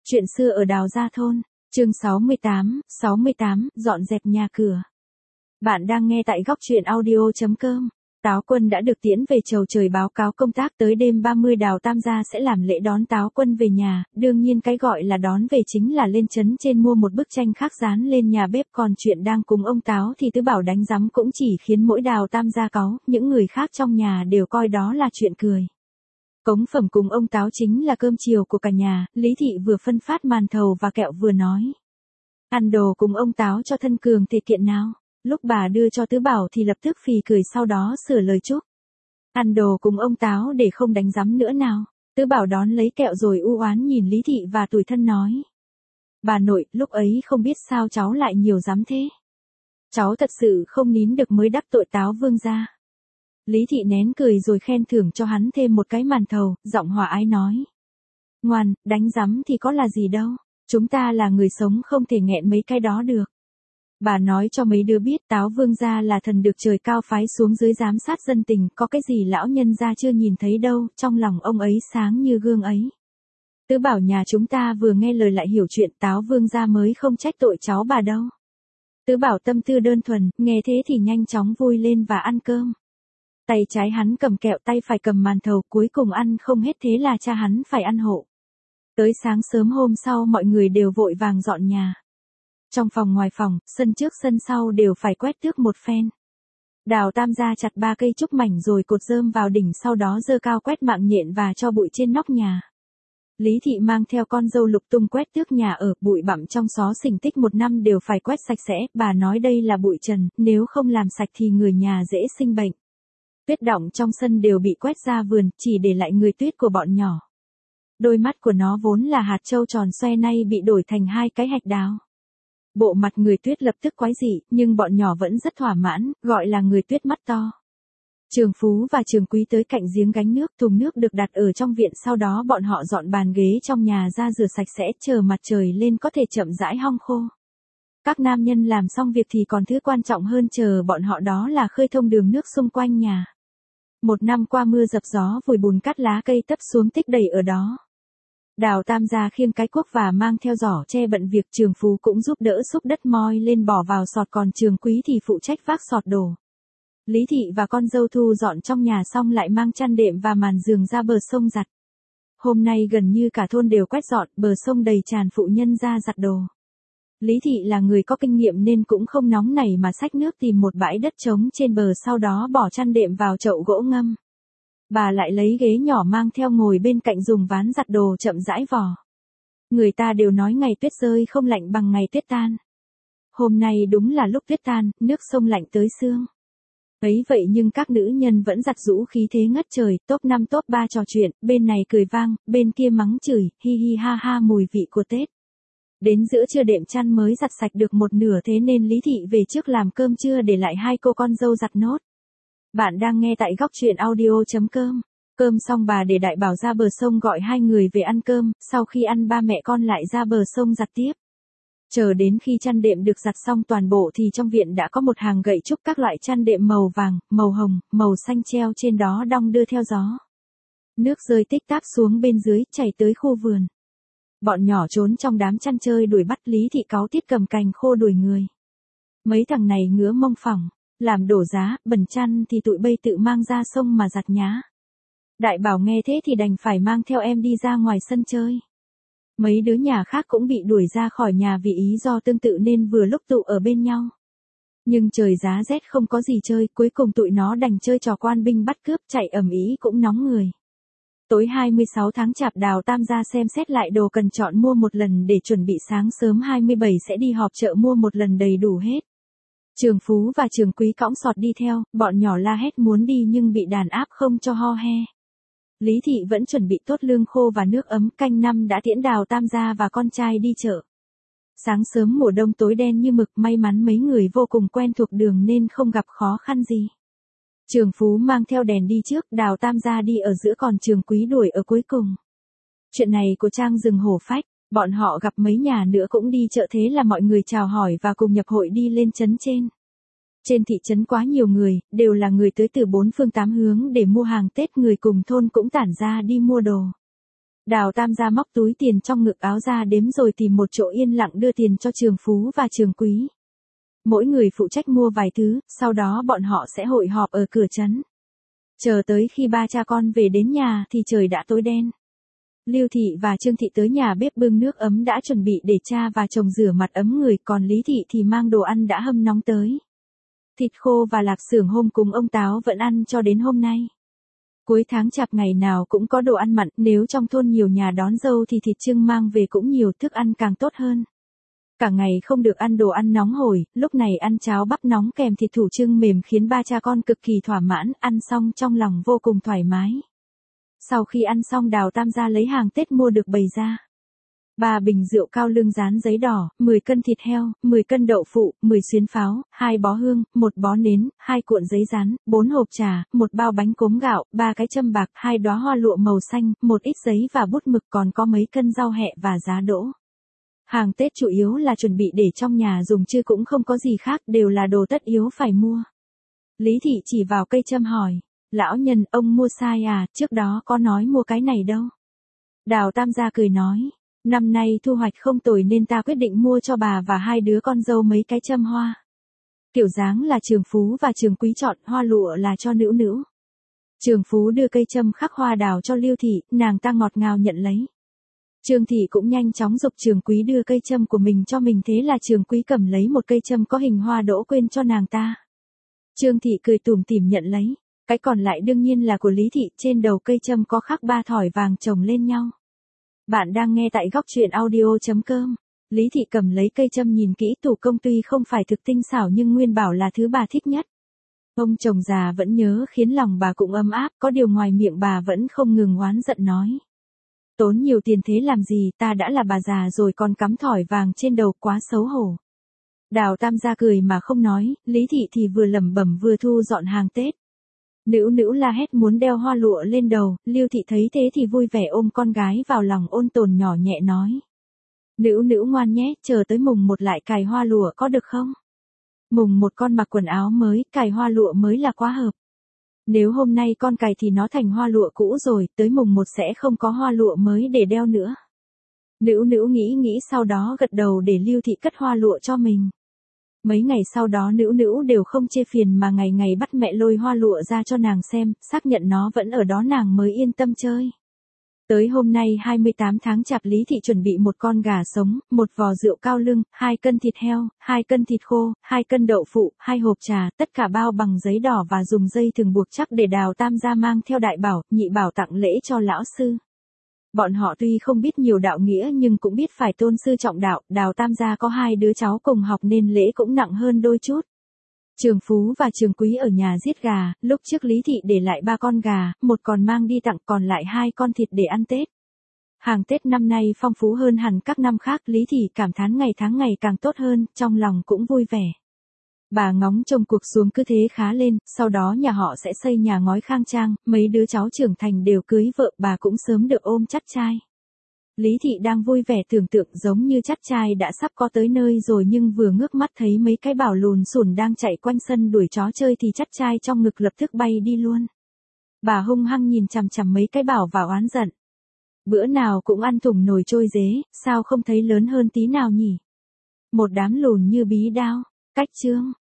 Chuyện xưa ở Đào Gia Thôn, chương 68, dọn dẹp nhà cửa. Bạn đang nghe tại góc truyện audio.com. Táo Quân đã được tiễn về chầu trời báo cáo công tác tới đêm 30 Đào Tam gia sẽ làm lễ đón Táo Quân về nhà, đương nhiên cái gọi là đón về chính là lên trấn trên mua một bức tranh khắc dán lên nhà bếp, còn chuyện đang cùng ông Táo thì Tứ Bảo đánh giám cũng chỉ khiến mỗi Đào Tam gia cáu, những người khác trong nhà đều coi đó là chuyện cười. Cống phẩm cùng ông Táo chính là cơm chiều của cả nhà, Lý Thị vừa phân phát màn thầu và kẹo vừa nói. Ăn đồ cùng ông Táo cho thân cường thể kiện nào. Lúc bà đưa cho Tứ Bảo thì lập tức phì cười, sau đó sửa lời chúc. Ăn đồ cùng ông Táo để không đánh giám nữa nào. Tứ Bảo đón lấy kẹo rồi u oán nhìn Lý Thị và tủi thân nói. Bà nội, lúc ấy không biết sao cháu lại nhiều giám thế. Cháu thật sự không nín được mới đắc tội Táo vương gia. Lý Thị nén cười rồi khen thưởng cho hắn thêm một cái màn thầu, giọng hòa ái nói. Ngoan, đánh giám thì có là gì đâu, chúng ta là người sống không thể nghẹn mấy cái đó được. Bà nói cho mấy đứa biết Táo vương gia là thần được trời cao phái xuống dưới giám sát dân tình, có cái gì lão nhân gia chưa nhìn thấy đâu, trong lòng ông ấy sáng như gương ấy. Tứ Bảo nhà chúng ta vừa nghe lời lại hiểu chuyện, Táo vương gia mới không trách tội cháu bà đâu. Tứ Bảo tâm tư đơn thuần, nghe thế thì nhanh chóng vui lên và ăn cơm. Tay trái hắn cầm kẹo, tay phải cầm màn thầu, cuối cùng ăn không hết thế là cha hắn phải ăn hộ. Tới sáng sớm hôm sau mọi người đều vội vàng dọn nhà. Trong phòng ngoài phòng, sân trước sân sau đều phải quét tước một phen. Đào Tam gia chặt 3 cây trúc mảnh rồi cột rơm vào đỉnh, sau đó giơ cao quét mạng nhện và cho bụi trên nóc nhà. Lý Thị mang theo con dâu lục tung quét tước nhà ở, bụi bặm trong xó xình tích một năm đều phải quét sạch sẽ, bà nói đây là bụi trần, nếu không làm sạch thì người nhà dễ sinh bệnh. Tuyết đọng trong sân đều bị quét ra vườn, chỉ để lại người tuyết của bọn nhỏ. Đôi mắt của nó vốn là hạt châu tròn xoe nay bị đổi thành 2 cái hạch đào. Bộ mặt người tuyết lập tức quái dị, nhưng bọn nhỏ vẫn rất thỏa mãn, gọi là người tuyết mắt to. Trường Phú và Trường Quý tới cạnh giếng gánh nước, thùng nước được đặt ở trong viện, sau đó bọn họ dọn bàn ghế trong nhà ra rửa sạch sẽ, chờ mặt trời lên có thể chậm rãi hong khô. Các nam nhân làm xong việc thì còn thứ quan trọng hơn chờ bọn họ, đó là khơi thông đường nước xung quanh nhà. Một năm qua mưa dập gió vùi bùn cát lá cây tấp xuống tích đầy ở đó. Đào Tam gia khiêng cái cuốc và mang theo giỏ che bận việc, Trường Phú cũng giúp đỡ xúc đất moi lên bỏ vào sọt, còn Trường Quý thì phụ trách vác sọt đồ. Lý Thị và con dâu thu dọn trong nhà xong lại mang chăn đệm và màn giường ra bờ sông giặt. Hôm nay gần như cả thôn đều quét dọn, bờ sông đầy tràn phụ nhân ra giặt đồ. Lý Thị là người có kinh nghiệm nên cũng không nóng nảy mà xách nước tìm một bãi đất trống trên bờ, sau đó bỏ chăn đệm vào chậu gỗ ngâm. Bà lại lấy ghế nhỏ mang theo ngồi bên cạnh dùng ván giặt đồ chậm rãi vò. Người ta đều nói ngày tuyết rơi không lạnh bằng ngày tuyết tan. Hôm nay đúng là lúc tuyết tan, nước sông lạnh tới xương. Ấy vậy nhưng các nữ nhân vẫn giặt giũ khí thế ngất trời, top 5 top 3 trò chuyện, bên này cười vang, bên kia mắng chửi, hi hi ha ha mùi vị của Tết. Đến giữa trưa đệm chăn mới giặt sạch được một nửa, thế nên Lý Thị về trước làm cơm trưa để lại 2 cô con dâu giặt nốt. Bạn đang nghe tại góc truyện audio.com. Cơm xong bà để Đại Bảo ra bờ sông gọi 2 người về ăn cơm, sau khi ăn ba mẹ con lại ra bờ sông giặt tiếp. Chờ đến khi chăn đệm được giặt xong toàn bộ thì trong viện đã có một hàng gậy trúc các loại chăn đệm màu vàng, màu hồng, màu xanh treo trên đó đong đưa theo gió. Nước rơi tích táp xuống bên dưới, chảy tới khu vườn. Bọn nhỏ trốn trong đám chăn chơi đuổi bắt, Lý Thị cáu tiết cầm cành khô đuổi người. Mấy thằng này ngứa mông phỏng, làm đổ giá, bẩn chăn thì tụi bây tự mang ra sông mà giặt nhá. Đại Bảo nghe thế thì đành phải mang theo em đi ra ngoài sân chơi. Mấy đứa nhà khác cũng bị đuổi ra khỏi nhà vì ý do tương tự nên vừa lúc tụ ở bên nhau. Nhưng trời giá rét không có gì chơi, cuối cùng tụi nó đành chơi trò quan binh bắt cướp, chạy ầm ĩ cũng nóng người. Tối 26 tháng Chạp Đào Tam gia xem xét lại đồ cần chọn mua một lần để chuẩn bị sáng sớm 27 sẽ đi họp chợ mua một lần đầy đủ hết. Trường Phú và Trường Quý cõng sọt đi theo, bọn nhỏ la hét muốn đi nhưng bị đàn áp không cho ho he. Lý Thị vẫn chuẩn bị tốt lương khô và nước ấm, canh năm đã tiễn Đào Tam gia và con trai đi chợ. Sáng sớm mùa đông tối đen như mực, may mắn mấy người vô cùng quen thuộc đường nên không gặp khó khăn gì. Trường Phú mang theo đèn đi trước, Đào Tam gia đi ở giữa còn Trường Quý đuổi ở cuối cùng. Chuyện này của Trang rừng hổ phách, bọn họ gặp mấy nhà nữa cũng đi chợ, thế là mọi người chào hỏi và cùng nhập hội đi lên trấn trên. Trên thị trấn quá nhiều người, đều là người tới từ 4 phương 8 hướng để mua hàng Tết, người cùng thôn cũng tản ra đi mua đồ. Đào Tam gia móc túi tiền trong ngực áo ra đếm rồi tìm một chỗ yên lặng đưa tiền cho Trường Phú và Trường Quý. Mỗi người phụ trách mua vài thứ, sau đó bọn họ sẽ hội họp ở cửa trấn. Chờ tới khi ba cha con về đến nhà thì trời đã tối đen. Lưu Thị và Trương Thị tới nhà bếp bưng nước ấm đã chuẩn bị để cha và chồng rửa mặt ấm người, còn Lý Thị thì mang đồ ăn đã hâm nóng tới. Thịt khô và lạp xưởng hôm cùng ông Táo vẫn ăn cho đến hôm nay. Cuối tháng Chạp ngày nào cũng có đồ ăn mặn, nếu trong thôn nhiều nhà đón dâu thì thịt chưng mang về cũng nhiều, thức ăn càng tốt hơn. Cả ngày không được ăn đồ ăn nóng hổi, lúc này ăn cháo bắp nóng kèm thịt thủ chưng mềm khiến ba cha con cực kỳ thỏa mãn, ăn xong trong lòng vô cùng thoải mái. Sau khi ăn xong Đào Tam gia lấy hàng Tết mua được bày ra. 3 bình rượu cao lương dán giấy đỏ, 10 cân thịt heo, 10 cân đậu phụ, 10 xuyến pháo, 2 bó hương, 1 bó nến, 2 cuộn giấy dán, 4 hộp trà, 1 bao bánh cốm gạo, 3 cái châm bạc, 2 đóa hoa lụa màu xanh, 1 ít giấy và bút mực, còn có mấy cân rau hẹ và giá đỗ. Hàng Tết chủ yếu là chuẩn bị để trong nhà dùng chứ cũng không có gì khác, đều là đồ tất yếu phải mua. Lý Thị chỉ vào cây châm hỏi, lão nhân ông mua sai à, trước đó có nói mua cái này đâu. Đào Tam gia cười nói, năm nay thu hoạch không tồi nên ta quyết định mua cho bà và 2 đứa con dâu mấy cái châm hoa. Kiểu dáng là Trường Phú và Trường Quý chọn, hoa lụa là cho Nữu Nữu. Trường Phú đưa cây châm khắc hoa đào cho Lưu Thị, nàng ta ngọt ngào nhận lấy. Trương Thị cũng nhanh chóng giục Trường Quý đưa cây châm của mình cho mình, thế là Trường Quý cầm lấy một cây châm có hình hoa đỗ quên cho nàng ta. Trương Thị cười tủm tỉm nhận lấy, cái còn lại đương nhiên là của Lý Thị, trên đầu cây châm có khắc 3 thỏi vàng chồng lên nhau. Bạn đang nghe tại góc truyện audio.com. Lý Thị cầm lấy cây châm nhìn kỹ, thủ công tuy không phải thực tinh xảo nhưng nguyên bảo là thứ bà thích nhất. Ông chồng già vẫn nhớ khiến lòng bà cũng ấm áp, có điều ngoài miệng bà vẫn không ngừng oán giận nói. Tốn nhiều tiền thế làm gì, ta đã là bà già rồi còn cắm thỏi vàng trên đầu, quá xấu hổ. Đào Tam gia cười mà không nói, Lý Thị thì vừa lẩm bẩm vừa thu dọn hàng Tết. Nữu Nữu la hét muốn đeo hoa lụa lên đầu, Lưu Thị thấy thế thì vui vẻ ôm con gái vào lòng ôn tồn nhỏ nhẹ nói. Nữu Nữu ngoan nhé, chờ tới mùng 1 lại cài hoa lụa có được không? Mùng 1 con mặc quần áo mới, cài hoa lụa mới là quá hợp. Nếu hôm nay con cài thì nó thành hoa lụa cũ rồi, tới mùng 1 sẽ không có hoa lụa mới để đeo nữa. Nữu Nữu nghĩ sau đó gật đầu để Lưu Thị cất hoa lụa cho mình. Mấy ngày sau đó Nữu Nữu đều không chê phiền mà ngày ngày bắt mẹ lôi hoa lụa ra cho nàng xem, xác nhận nó vẫn ở đó nàng mới yên tâm chơi. Tới hôm nay 28 tháng Chạp, Lý Thị chuẩn bị 1 con gà sống, 1 vò rượu cao lương, 2 cân thịt heo, 2 cân thịt khô, 2 cân đậu phụ, 2 hộp trà, tất cả bao bằng giấy đỏ và dùng dây thừng buộc chắc để Đào Tam gia mang theo đại bảo, nhị bảo tặng lễ cho lão sư. Bọn họ tuy không biết nhiều đạo nghĩa nhưng cũng biết phải tôn sư trọng đạo, Đào Tam gia có 2 đứa cháu cùng học nên lễ cũng nặng hơn đôi chút. Trường Phú và Trường Quý ở nhà giết gà, lúc trước Lý Thị để lại 3 con gà, 1 còn mang đi tặng, còn lại 2 con thịt để ăn Tết. Hàng Tết năm nay phong phú hơn hẳn các năm khác, Lý Thị cảm thán ngày tháng ngày càng tốt hơn, trong lòng cũng vui vẻ. Bà ngóng trông cuộc xuống cứ thế khá lên, sau đó nhà họ sẽ xây nhà ngói khang trang, mấy đứa cháu trưởng thành đều cưới vợ, bà cũng sớm được ôm chắt trai. Lý Thị đang vui vẻ tưởng tượng giống như chắt trai đã sắp có tới nơi rồi, nhưng vừa ngước mắt thấy mấy cái bảo lùn xùn đang chạy quanh sân đuổi chó chơi thì chắt trai trong ngực lập tức bay đi luôn. Bà hung hăng nhìn chằm chằm mấy cái bảo và oán giận. Bữa nào cũng ăn thủng nồi trôi dế, sao không thấy lớn hơn tí nào nhỉ? Một đám lùn như bí đao. Cách chương